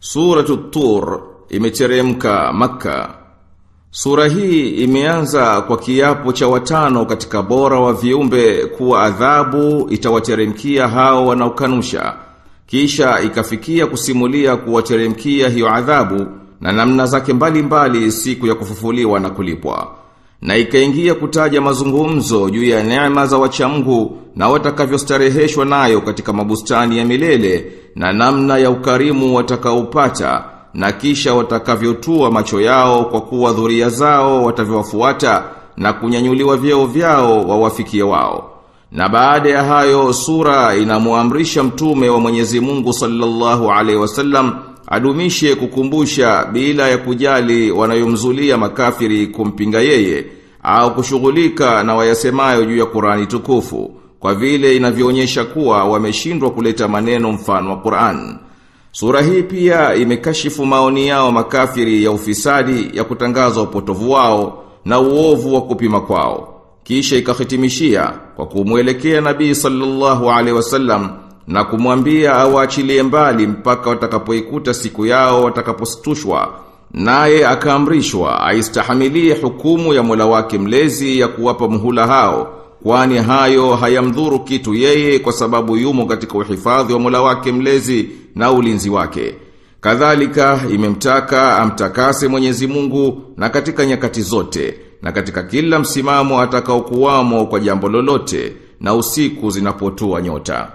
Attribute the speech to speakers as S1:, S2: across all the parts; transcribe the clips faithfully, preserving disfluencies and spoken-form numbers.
S1: Suratu Tur imeteremka Makka. Sura hii imeanza kwa kiapo cha watano katika bora wa viumbe kuwa adhabu itawateremkia hao wanaokanusha. Kisha ikafikia kusimulia kuwateremkia hiyo adhabu na namna zake mbalimbali siku ya kufufuliwa na kulipwa. Na ikaingia kutaja mazungumzo juu ya neema za wachamgu na watakavyostareheshwa nayo katika mabustani ya milele na namna ya ukarimu watakaopata na kisha watakavyotua macho yao kwa kuwa dhuria zao watavyowafuata na kunyanyuliwa vyeo vyao wawafikie wao. Na baada ya hayo sura inamuamrisha mtume wa Mwenyezi Mungu sallallahu alaihi wasallam adumishe kukumbusha bila ya kujali wanayomzulia makafiri kumpinga yeye au kushughulika na wayasemayo juu ya Qur'ani tukufu kwa vile inavyoonyesha kuwa wameshindwa kuleta maneno mfano wa Qur'an. Sura hii pia imekashifu maoni yao makafiri ya ufisadi ya kutangaza upotovu wao na uovu wa kupima kwao. Kisha ikahitimishia kwa kumwelekea Nabii sallallahu alaihi wasallam na kumwambia awaachilie mbali mpaka watakapoikuta siku yao watakapostushwa, naye akaamrishwa aistahimilie hukumu ya Mola wake mlezi ya kuwapa muhula hao, kwani hayo hayamdhuru kitu yeye kwa sababu yumo katika uhifadhi wa Mola wake mlezi na ulinzi wake. Kadhalika imemtaka amtakase Mwenyezi Mungu na katika nyakati zote na katika kila msimamo atakaokuwamo kwa jambo lolote na usiku zinapotua nyota.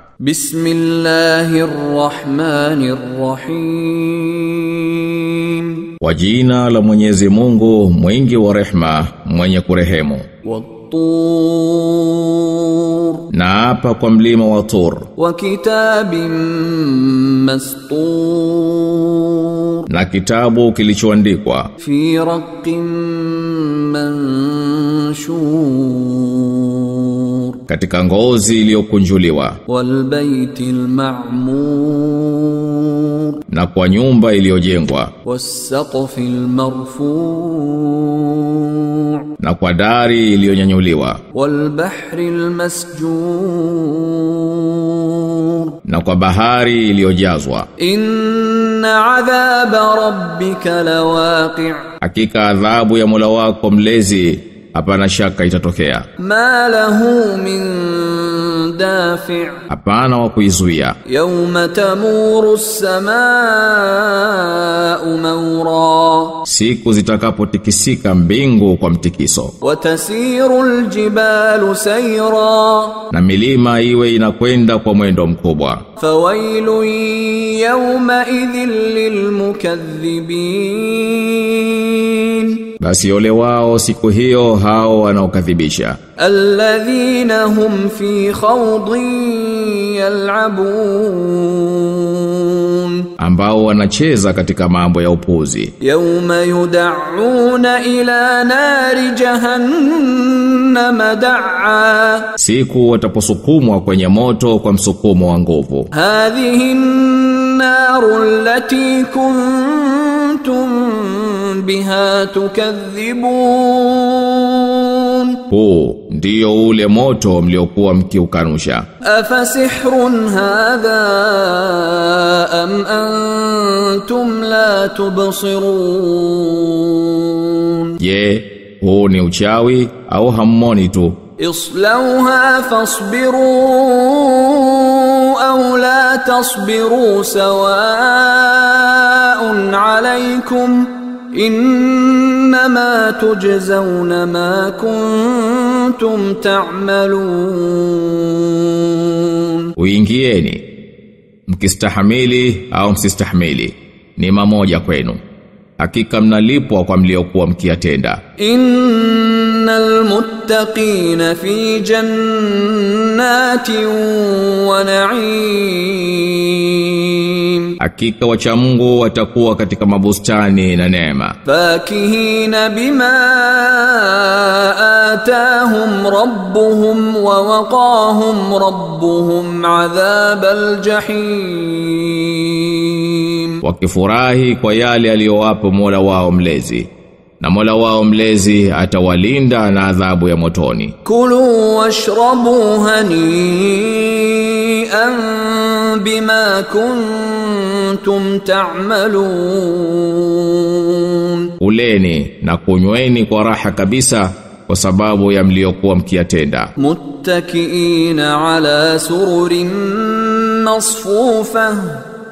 S2: Bismillahirrahmanirrahim.
S1: Kwa jina la Mwenyezi Mungu mwingi wa rehema mwenye kurehemu.
S2: Wat-Tur.
S1: Na hapa kwa mlima wa Tur.
S2: Wa kitabim mastur.
S1: Na kitabu kilichoandikwa.
S2: Fi raqqin manshur.
S1: Katika ngozi iliyokunjuliwa.
S2: Wal baitil ma'mur.
S1: Na kwa nyumba iliyojengwa.
S2: Was-saqfil marfu'.
S1: Na kwa dari iliyonyanyuliwa.
S2: Wal bahril masjur.
S1: Na kwa bahari iliyojazwa.
S2: Inna adhaba rabbika lawaqi'.
S1: Hakika adhabu ya Mola wako mlezi hapana shaka itatokea.
S2: Ma lahu min dafi'.
S1: Hapana wa kuizuia.
S2: Yawma tamuru as-samaa'u mawra.
S1: Siku zitakapotikisika mbingu kwa mtikiso.
S2: Wa tasiru al-jibalu sayra.
S1: Na milima iwe inakwenda kwa mwendo mkubwa.
S2: Fawailun yawma idhil lilmukaththibin.
S1: Basi ole wao siku hiyo hao wanaokadhibisha.
S2: Alladhina hum fi khawdin yal'abun.
S1: Ambao wanacheza katika mambo ya upuzi.
S2: Yawma yud'auna ila nari jahannam da'a.
S1: Siku wataposukumwa kwenye moto kwa msukumo wa nguvu.
S2: Hadhihi an-naru allati kuntum biha tukadhibun.
S1: Huu ndio ule moto mliokuwa mkiukanusha.
S2: Afasihrun hadha am antum la tubsirun.
S1: Je, huu ni uchawi au hammoni tu?
S2: Islauha fasbiru aw la tasbiru sawa'un alaykum. Innama tujzauna ma kuntum ta'malun.
S1: Uingieni mkistahimili au msistahimili ni mamoja kwenu. Hakika mnalipwa kwa mliokuwa mkiyatenda.
S2: Innal muttaqina fi jannatin wa na'im.
S1: Hakika wacha Mungu watakuwa katika mabustani na neema.
S2: Fakihina bima atahum rabbuhum wa waqahum rabbuhum adhabal jahim.
S1: Wakifurahi kwa yale aliyowapa Mola wao mlezi na Mola wao mlezi atawalinda na adhabu ya motoni.
S2: Kulu washrabu hani'an bima kuntum ta'malun.
S1: Uleni na kunyweni kwa raha kabisa kwa sababu ya mliokuwa mkiyatenda.
S2: Muttakiina ala sururin masfufah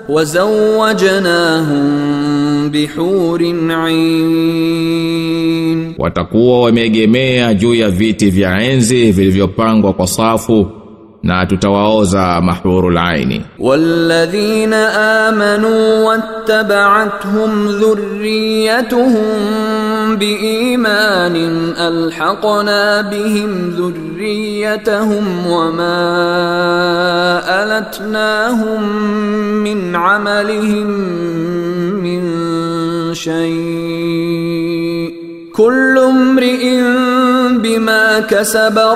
S2: wazawwajnahum bihurin 'ain.
S1: Watakuwa wameegemea juu ya viti vya enzi vilivyopangwa kwa safu na tutawaoza mahurul aini.
S2: Walladhina amanu wattaba'athum dhurriyyatuhum biimanin alhaqna bihim dhurriyyatahum wama alatnahum min 'amalihim min shay'. Kullu imri'in bima kasaba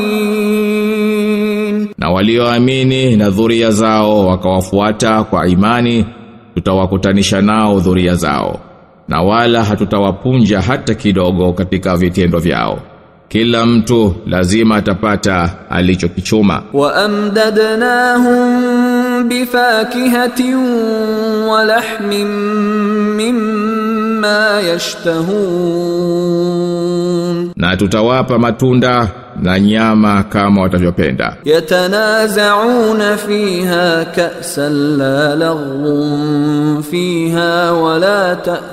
S2: rahin.
S1: Na walioamini na dhuria zao wakawafuata kwa imani tutawakutanisha nao dhuria zao na wala hatutawapunja hata kidogo katika vitendo vyao. Kila mtu lazima atapata alichokichuma.
S2: Wa amdadnahum bifakihatin wa lahmin mimma yashtahun.
S1: Na tutawapa matunda na nyama kama watavyopenda.
S2: Yatanaza'una fiha ka'san la laghwun fiha wala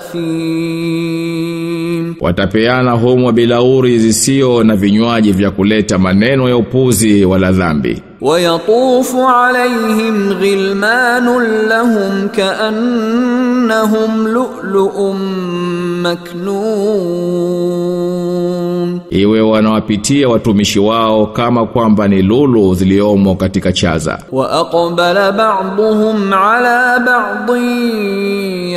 S2: ta'thim.
S1: Watapeana humo bilauri zisio na vinywaji vya kuleta maneno ya upuzi wala dhambi.
S2: ويطوف عليهم غلمان لهم كأنهم لؤلؤ مكنون.
S1: Iwe wanawapitia watumishi wao kama kwamba ni lulu ziliomo katika chaza.
S2: Wa aqbala ba'dhum ala ba'dhin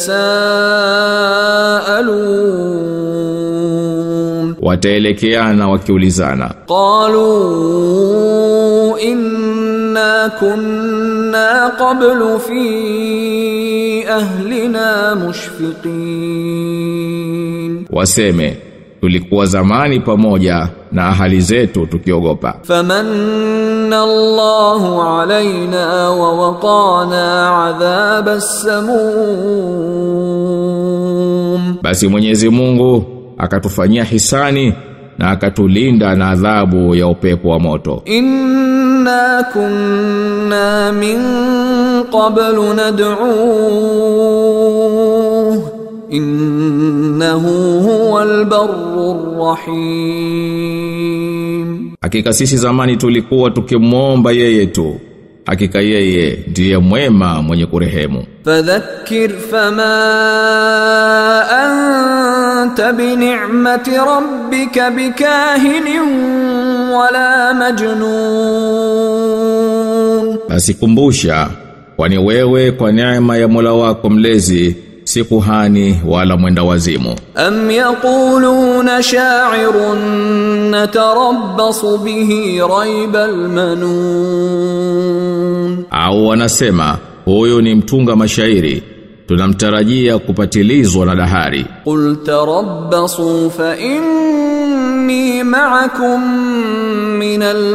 S2: yatasaalun.
S1: Wataelekeana wakiulizana.
S2: Qalu inna kunna qablu fi ahlina mushfiqin.
S1: Waseme tulikuwa zamani pamoja na ahali zetu tukiogopa.
S2: Famanna Allahu alaina wa waqana adhaba as-samum.
S1: Basi Mwenyezi Mungu akatufanyia hisani na akatulinda na adhabu ya upepo wa moto.
S2: Inna kunna min qablu nad'uuhu innahu huwal barrur rahim.
S1: Hakika sisi zamani tulikuwa tukimwomba yeye tu. Hakika yeye ndiye mwema mwenye kurehemu.
S2: Fadhakkir fama anta bi ni'mati rabbika bikahinin wala majnun.
S1: Basi kumbusha, kwani wewe kwa neema ya Mola wako mlezi si kuhani wala mwenda wazimu.
S2: Am yaquluna sha'irun natarabbasu bihi raibal manun.
S1: Au wanasema huyu ni mtunga mashairi tunamtarajia kupatilizwa na dahari.
S2: Qul tarabbasu fa inni ma'akum minal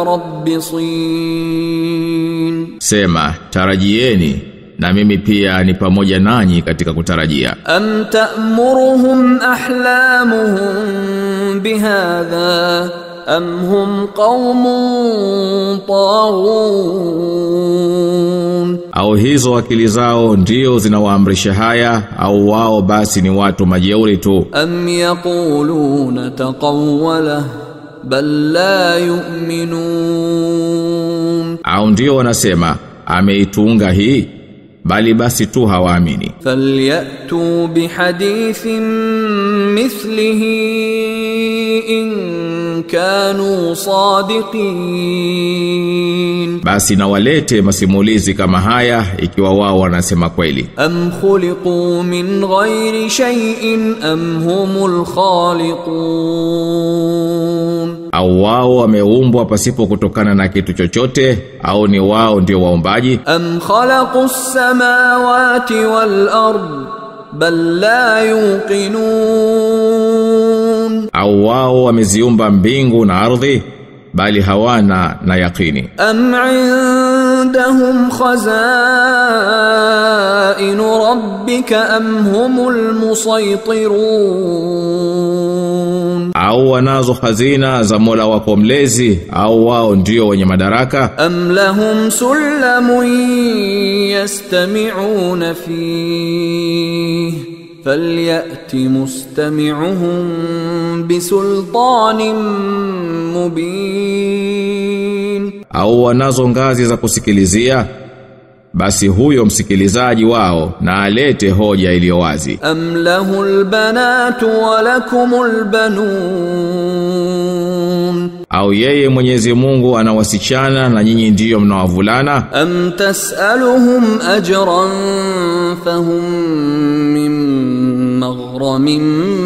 S2: mutarabbisin.
S1: Sema tarajieni na mimi pia ni pamoja nanyi katika kutarajia.
S2: Am ta'muruhum ahlamuhum bihadha am hum qaumun taghun.
S1: Au hizo akili zao ndio zinawaamrisha haya au wao basi ni watu majeuri tu.
S2: Am yaquluna taqawwala bal la yu'minun.
S1: Au ndio wanasema ameitunga hii bali basi tu hawaamini.
S2: Falyatu bihadithin mithlihi in kanu sadiqin.
S1: Basi na walete masimulizi kama haya ikiwa wao wanasema kweli.
S2: Am khuliqu min ghairi shay'in am humul khaliqun.
S1: Au wao wameumbwa pasipo kutokana na kitu chochote au ni wao ndio waumbaji.
S2: Am khalaqus samawati wal ard بل لا يوقنون
S1: au wao wameziumba mbingu na ardhi bali hawana na yaqini
S2: am indahum khazain rabbika am humul musaytirun
S1: au wanazo hazina za Mola wako mlezi au wao ndio wenye madaraka
S2: am lahum sulamun yastami'una fihi فليأت مستمعهم بسلطان مبين
S1: au wanazo ngazi za kusikilizia basi huyo msikilizaji wao na alete hoja iliyo wazi
S2: am lahul banatu wa lakumul banun
S1: au yeye Mwenyezi Mungu ana wasichana na nyinyi ndiyo mnawavulana
S2: am tasaluhum ajran fahum min maghramin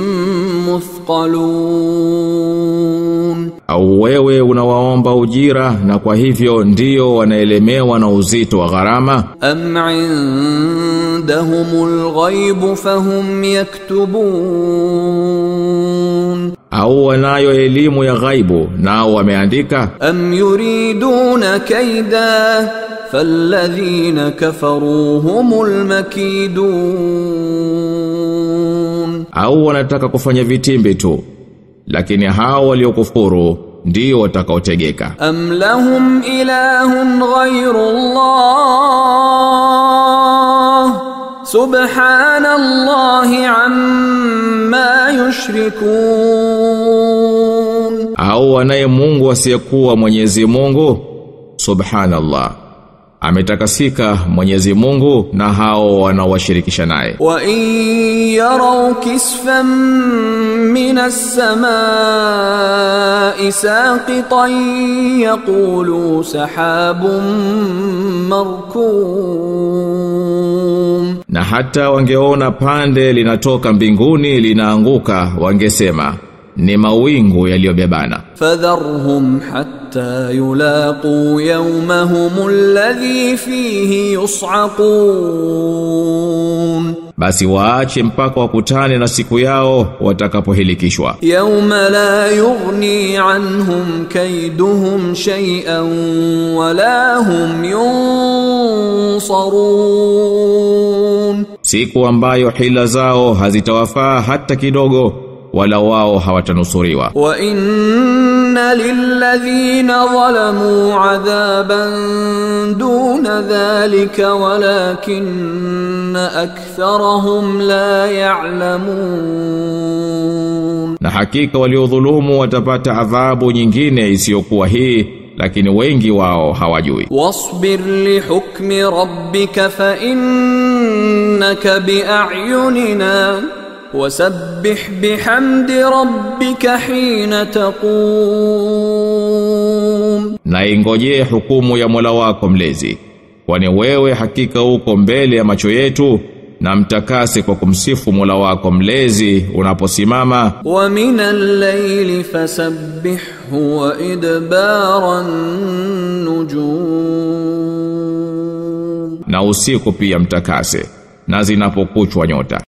S2: muthqalun
S1: au wewe unawaomba ujira na kwa hivyo ndio wanaelemewa na uzito wa gharama
S2: am indahumul ghaib fahum yaktubun
S1: au wanayo elimu ya ghaibu nao wameandika
S2: am yuriduna kaida falladhina kafaru humul makidun
S1: au wanataka kufanya vitimbi tu lakini hao waliokufuru ndio watakaotegeka
S2: am lahum ilahun ghayrullah subhanallahi amma yushrikun
S1: au wanaye Mungu asiyekuwa Mwenyezi Mungu subhanallah ametakasika Mwenyezi Mungu na hao wanaowashirikisha naye
S2: wa in yaraw kisfan minas samaa'i saqitan yaqulu sahabun markum
S1: na hata wangeona pande linatoka mbinguni linaanguka wangesema ni mawingu yaliyobebana
S2: fadharhum hatta yulaqu yawmahum alladhi fihi yus'aqun
S1: basi waache mpaka wakutane na siku yao watakapohilikishwa
S2: yawma la yughni anhum kayduhum shay'an wala hum yunsarun
S1: siku ambayo hila zao hazitawafaa hata kidogo wala wao hawatanusuriwa
S2: wa inna lilladhina zalamu adhaban duna dhalika walakinna aktharahum la ya'lamun
S1: na hakika waliodhulumu watapata adhabu nyingine isiyokuwa hii lakini wengi wao hawajui
S2: wasbir li hukmi rabbika fa innaka bi'ayunina وسبح بحمد ربك حين تقوم
S1: na ingojee hukumu ya Mola wako mlezi kwani wewe hakika uko mbele ya macho yetu na mtakase kwa kumsifu Mola wako mlezi unaposimama
S2: wa minal layli fasabbihhu wa idbaran nujum
S1: na usiku pia mtakase na zinapokuchwa nyota